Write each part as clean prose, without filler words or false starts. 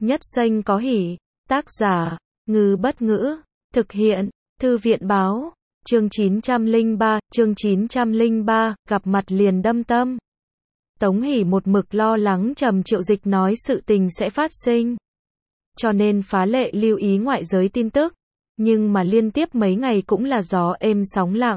Nhất xanh có hỉ. Tác giả, Ngư Bất Ngữ. Thực hiện, Thư viện Báo. Chương 903, gặp mặt liền đâm tâm. Tống Hỷ một mực lo lắng Trầm Triệu Dịch nói sự tình sẽ phát sinh. Cho nên phá lệ lưu ý ngoại giới tin tức. Nhưng mà liên tiếp mấy ngày cũng là gió êm sóng lặng.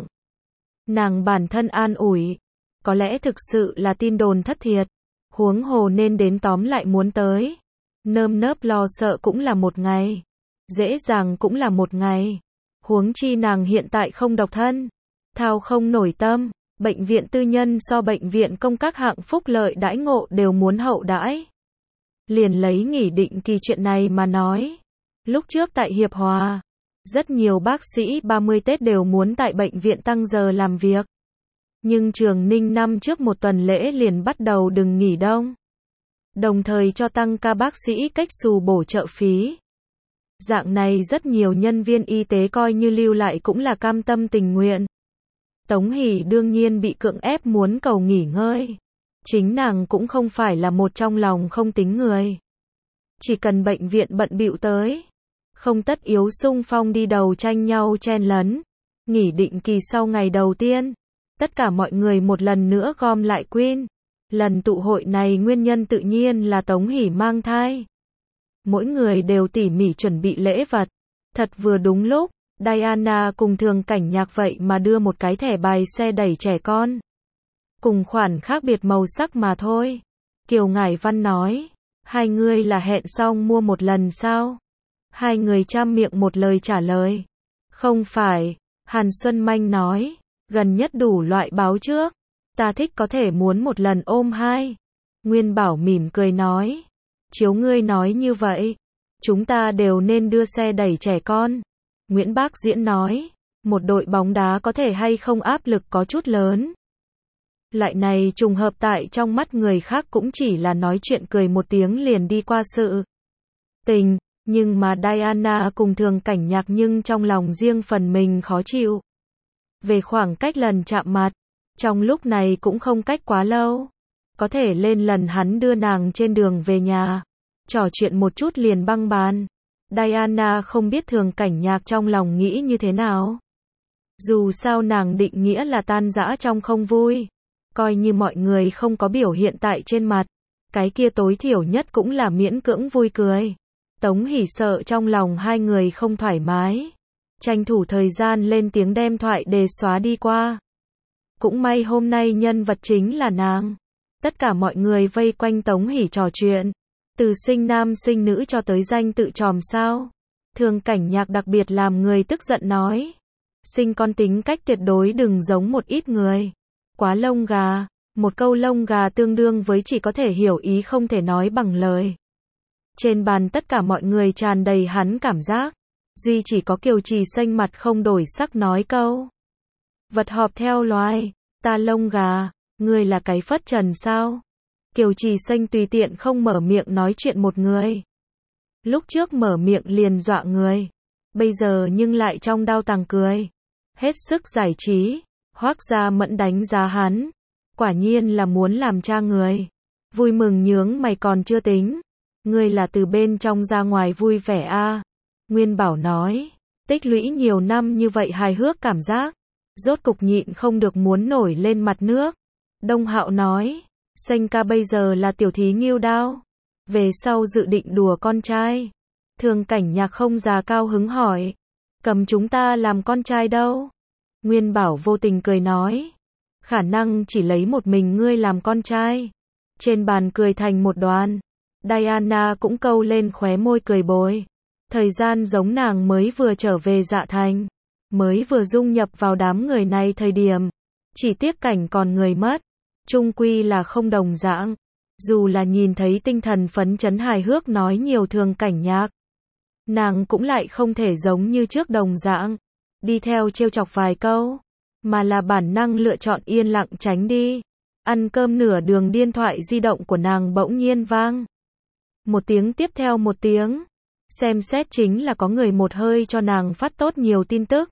Nàng bản thân an ủi. Có lẽ thực sự là tin đồn thất thiệt. Huống hồ nên đến tóm lại muốn tới. Nơm nớp lo sợ cũng là một ngày. Dễ dàng cũng là một ngày. Huống chi nàng hiện tại không độc thân. Thao không nổi tâm. Bệnh viện tư nhân so bệnh viện công các hạng phúc lợi đãi ngộ đều muốn hậu đãi. Liền lấy nghỉ định kỳ chuyện này mà nói. Lúc trước tại Hiệp Hòa, rất nhiều bác sĩ 30 Tết đều muốn tại bệnh viện tăng giờ làm việc. Nhưng Trường Ninh năm trước một tuần lễ liền bắt đầu đừng nghỉ đông. Đồng thời cho tăng ca bác sĩ cách xù bổ trợ phí. Dạng này rất nhiều nhân viên y tế coi như lưu lại cũng là cam tâm tình nguyện. Tống Hỷ đương nhiên bị cưỡng ép muốn cầu nghỉ ngơi. Chính nàng cũng không phải là một trong lòng không tính người. Chỉ cần bệnh viện bận bịu tới. Không tất yếu xung phong đi đầu tranh nhau chen lấn. Nghỉ định kỳ sau ngày đầu tiên. Tất cả mọi người một lần nữa gom lại Queen. Lần tụ hội này nguyên nhân tự nhiên là Tống Hỷ mang thai. Mỗi người đều tỉ mỉ chuẩn bị lễ vật. Thật vừa đúng lúc, Diana cùng Thường Cảnh Nhạc vậy mà đưa một cái thẻ bài xe đẩy trẻ con. Cùng khoản khác biệt màu sắc mà thôi. Kiều Ngải Văn nói, hai người là hẹn xong mua một lần sao? Hai người chăm miệng một lời trả lời. Không phải, Hàn Xuân Manh nói, gần nhất đủ loại báo trước. Ta thích có thể muốn một lần ôm hai. Nguyên Bảo mỉm cười nói. Chiếu ngươi nói như vậy. Chúng ta đều nên đưa xe đẩy trẻ con. Nguyễn Bác Diễn nói. Một đội bóng đá có thể hay không áp lực có chút lớn. Loại này trùng hợp tại trong mắt người khác cũng chỉ là nói chuyện cười một tiếng liền đi qua sự tình. Nhưng mà Diana cùng Thường Cảnh Nhạc nhưng trong lòng riêng phần mình khó chịu. Về khoảng cách lần chạm mặt. Trong lúc này cũng không cách quá lâu. Có thể lên lần hắn đưa nàng trên đường về nhà. Trò chuyện một chút liền băng bàn. Diana không biết Thường Cảnh Nhạc trong lòng nghĩ như thế nào. Dù sao nàng định nghĩa là tan rã trong không vui. Coi như mọi người không có biểu hiện tại trên mặt. Cái kia tối thiểu nhất cũng là miễn cưỡng vui cười. Tống Hỷ sợ trong lòng hai người không thoải mái. Tranh thủ thời gian lên tiếng đem thoại đề xóa đi qua. Cũng may hôm nay nhân vật chính là nàng. Tất cả mọi người vây quanh Tống Hỷ trò chuyện. Từ sinh nam sinh nữ cho tới danh tự tròm sao. Thường Cảnh Nhạc đặc biệt làm người tức giận nói. Sinh con tính cách tuyệt đối đừng giống một ít người. Quá lông gà. Một câu lông gà tương đương với chỉ có thể hiểu ý không thể nói bằng lời. Trên bàn tất cả mọi người tràn đầy hắn cảm giác. Duy chỉ có Kiều Trì xanh mặt không đổi sắc nói câu. Vật họp theo loài. Ta lông gà. Ngươi là cái phất trần sao? Kiều Trì xanh tùy tiện không mở miệng nói chuyện một người. Lúc trước mở miệng liền dọa người. Bây giờ nhưng lại trong đau tàng cười. Hết sức giải trí. Hoác Gia Mẫn đánh giá hắn. Quả nhiên là muốn làm cha người. Vui mừng nhướng mày còn chưa tính. Ngươi là từ bên trong ra ngoài vui vẻ a. Nguyên Bảo nói. Tích lũy nhiều năm như vậy hài hước cảm giác. Rốt cục nhịn không được muốn nổi lên mặt nước. Đông Hạo nói. Xanh ca bây giờ là tiểu thí Ngưu Đao. Về sau dự định đùa con trai. Thường Cảnh Nhạc không già cao hứng hỏi. Cầm chúng ta làm con trai đâu? Nguyên Bảo vô tình cười nói. Khả năng chỉ lấy một mình ngươi làm con trai. Trên bàn cười thành một đoàn. Diana cũng câu lên khóe môi cười bồi. Thời gian giống nàng mới vừa trở về Dạ Thành. Mới vừa dung nhập vào đám người này thời điểm. Chỉ tiếc cảnh còn người mất. Chung quy là không đồng dạng. Dù là nhìn thấy tinh thần phấn chấn hài hước nói nhiều Thường Cảnh Nhạc. Nàng cũng lại không thể giống như trước đồng dạng. Đi theo trêu chọc vài câu. Mà là bản năng lựa chọn yên lặng tránh đi. Ăn cơm nửa đường điện thoại di động của nàng bỗng nhiên vang. Một tiếng tiếp theo một tiếng. Xem xét chính là có người một hơi cho nàng phát tốt nhiều tin tức.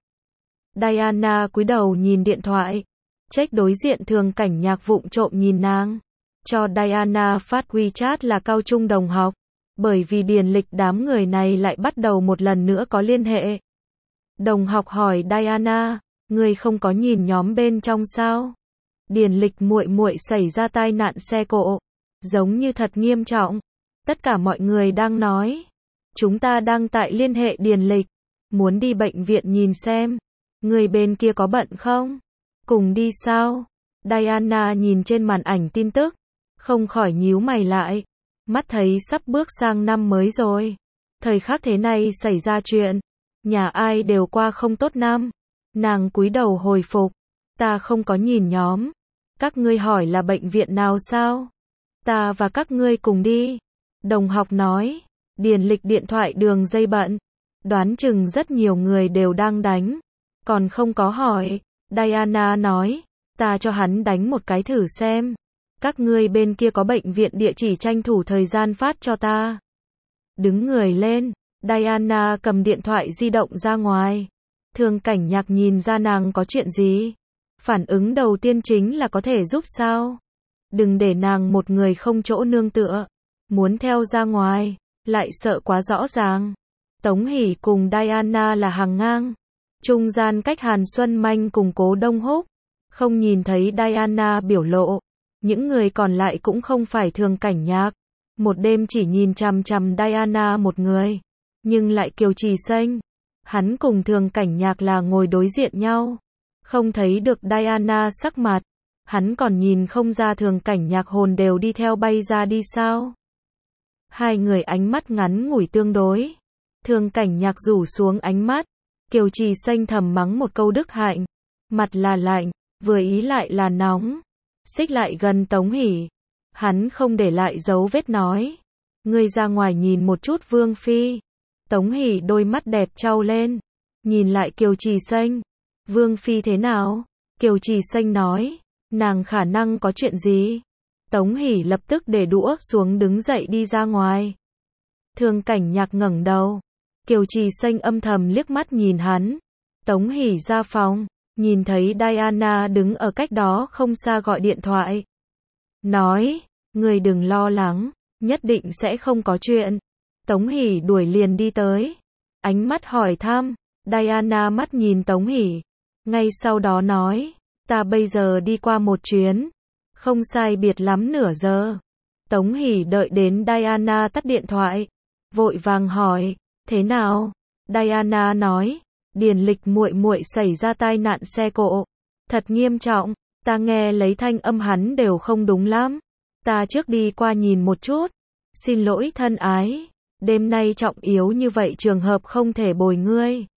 Diana cúi đầu nhìn điện thoại. Check đối diện Thường Cảnh Nhạc vụng trộm nhìn nàng. Cho Diana phát WeChat là cao trung đồng học. bởi vì điền lịch đám người này lại bắt đầu một lần nữa có liên hệ. Đồng học hỏi Diana, ngươi không có nhìn nhóm bên trong sao? Điền lịch muội muội xảy ra tai nạn xe cộ, giống như thật nghiêm trọng. Tất cả mọi người đang nói, chúng ta đang tại liên hệ điền lịch, muốn đi bệnh viện nhìn xem. Người bên kia có bận không? Cùng đi sao? Diana nhìn trên màn ảnh tin tức, không khỏi nhíu mày lại. Mắt thấy sắp bước sang năm mới rồi. Thời khắc thế này xảy ra chuyện, nhà ai đều qua không tốt năm. Nàng cúi đầu hồi phục, ta không có nhìn nhóm. Các ngươi hỏi là bệnh viện nào sao? Ta và các ngươi cùng đi. Đồng học nói, điền lịch điện thoại đường dây bận. Đoán chừng rất nhiều người đều đang đánh, còn không có hỏi. Diana nói, ta cho hắn đánh một cái thử xem. Các ngươi bên kia có bệnh viện địa chỉ tranh thủ thời gian phát cho ta. Đứng người lên, Diana cầm điện thoại di động ra ngoài. Thường Cảnh Nhạc nhìn ra nàng có chuyện gì. Phản ứng đầu tiên chính là có thể giúp sao. Đừng để nàng một người không chỗ nương tựa. Muốn theo ra ngoài, lại sợ quá rõ ràng. Tống Hỷ cùng Diana là hàng ngang. Trung gian cách Hàn Xuân Manh cùng Cố Đông Húc. Không nhìn thấy Diana biểu lộ. Những người còn lại cũng không phải Thường Cảnh Nhạc. Một đêm chỉ nhìn chằm chằm Diana một người. Nhưng lại Kiều Trì Xanh. Hắn cùng Thường Cảnh Nhạc là ngồi đối diện nhau. Không thấy được Diana sắc mặt. Hắn còn nhìn không ra Thường Cảnh Nhạc hồn đều đi theo bay ra đi sao. Hai người ánh mắt ngắn ngủi tương đối. Thường Cảnh Nhạc rủ xuống ánh mắt. Kiều Trì Xanh thầm mắng một câu đức hạnh. Mặt là lạnh, vừa ý lại là nóng. Xích lại gần Tống Hỷ. Hắn không để lại dấu vết nói. Ngươi ra ngoài nhìn một chút Vương Phi. Tống Hỷ đôi mắt đẹp trao lên. Nhìn lại Kiều Trì Xanh. Vương Phi thế nào? Kiều Trì Xanh nói. Nàng khả năng có chuyện gì? Tống Hỷ lập tức để đũa xuống đứng dậy đi ra ngoài. Thường Cảnh Nhạc ngẩng đầu. Kiều Trì Xanh âm thầm liếc mắt nhìn hắn. Tống Hỷ ra phòng. Nhìn thấy Diana đứng ở cách đó không xa gọi điện thoại. Nói, người đừng lo lắng, nhất định sẽ không có chuyện. Tống Hỷ đuổi liền đi tới. Ánh mắt hỏi thăm, Diana mắt nhìn Tống Hỷ. Ngay sau đó nói, ta bây giờ đi qua một chuyến. Không sai biệt lắm nửa giờ. Tống Hỷ đợi đến Diana tắt điện thoại. Vội vàng hỏi, thế nào? Diana nói, điền lịch muội muội xảy ra tai nạn xe cộ. Thật nghiêm trọng, ta nghe lấy thanh âm hắn đều không đúng lắm. Ta trước đi qua nhìn một chút. Xin lỗi thân ái. Đêm nay trọng yếu như vậy trường hợp không thể bồi ngươi.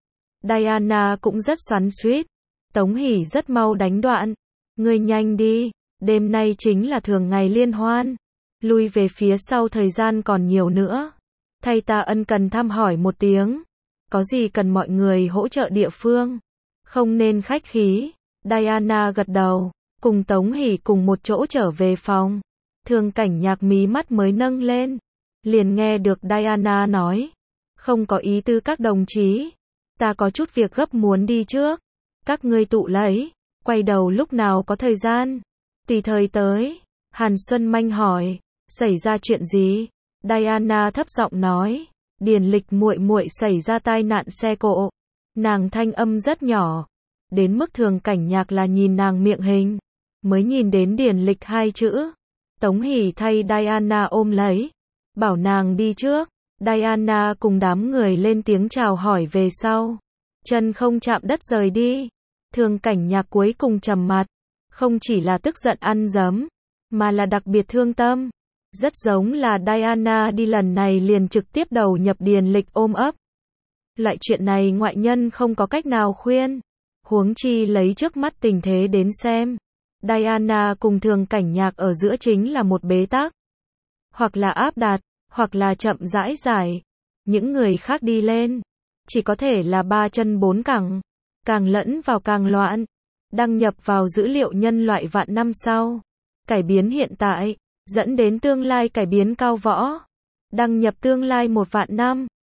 Diana cũng rất xoắn xuýt. Tống Hỷ rất mau đánh đoạn. Ngươi nhanh đi. Đêm nay chính là thường ngày liên hoan. Lui về phía sau thời gian còn nhiều nữa. Thay ta ân cần thăm hỏi một tiếng. Có gì cần mọi người hỗ trợ địa phương. Không nên khách khí. Diana gật đầu. Cùng Tống Hỷ cùng một chỗ trở về phòng. Thường Cảnh Nhạc mí mắt mới nâng lên. Liền nghe được Diana nói. Không có ý tư các đồng chí. Ta có chút việc gấp muốn đi trước. Các ngươi tụ lấy. Quay đầu lúc nào có thời gian. Tùy thời tới. Hàn Xuân Manh hỏi. Xảy ra chuyện gì? Diana thấp giọng nói. Điền lịch muội muội xảy ra tai nạn xe cộ. Nàng thanh âm rất nhỏ. Đến mức Thường Cảnh Nhạc là nhìn nàng miệng hình. Mới nhìn đến điền lịch hai chữ. Tống Hỷ thay Diana ôm lấy. Bảo nàng đi trước. Diana cùng đám người lên tiếng chào hỏi về sau. Chân không chạm đất rời đi. Thường Cảnh Nhạc cuối cùng trầm mặt. Không chỉ là tức giận ăn dấm. Mà là đặc biệt thương tâm. Rất giống là Diana đi lần này liền trực tiếp đầu nhập điền lịch ôm ấp. Loại chuyện này ngoại nhân không có cách nào khuyên. Huống chi lấy trước mắt tình thế đến xem. Diana cùng Thường Cảnh Nhạc ở giữa chính là một bế tắc. Hoặc là áp đặt, hoặc là chậm rãi giải. Những người khác đi lên. Chỉ có thể là ba chân bốn cẳng. Càng lẫn vào càng loạn. Đăng nhập vào dữ liệu nhân loại vạn năm sau. Cải biến hiện tại. Dẫn đến tương lai cải biến cao võ. Đăng nhập tương lai 1 vạn năm.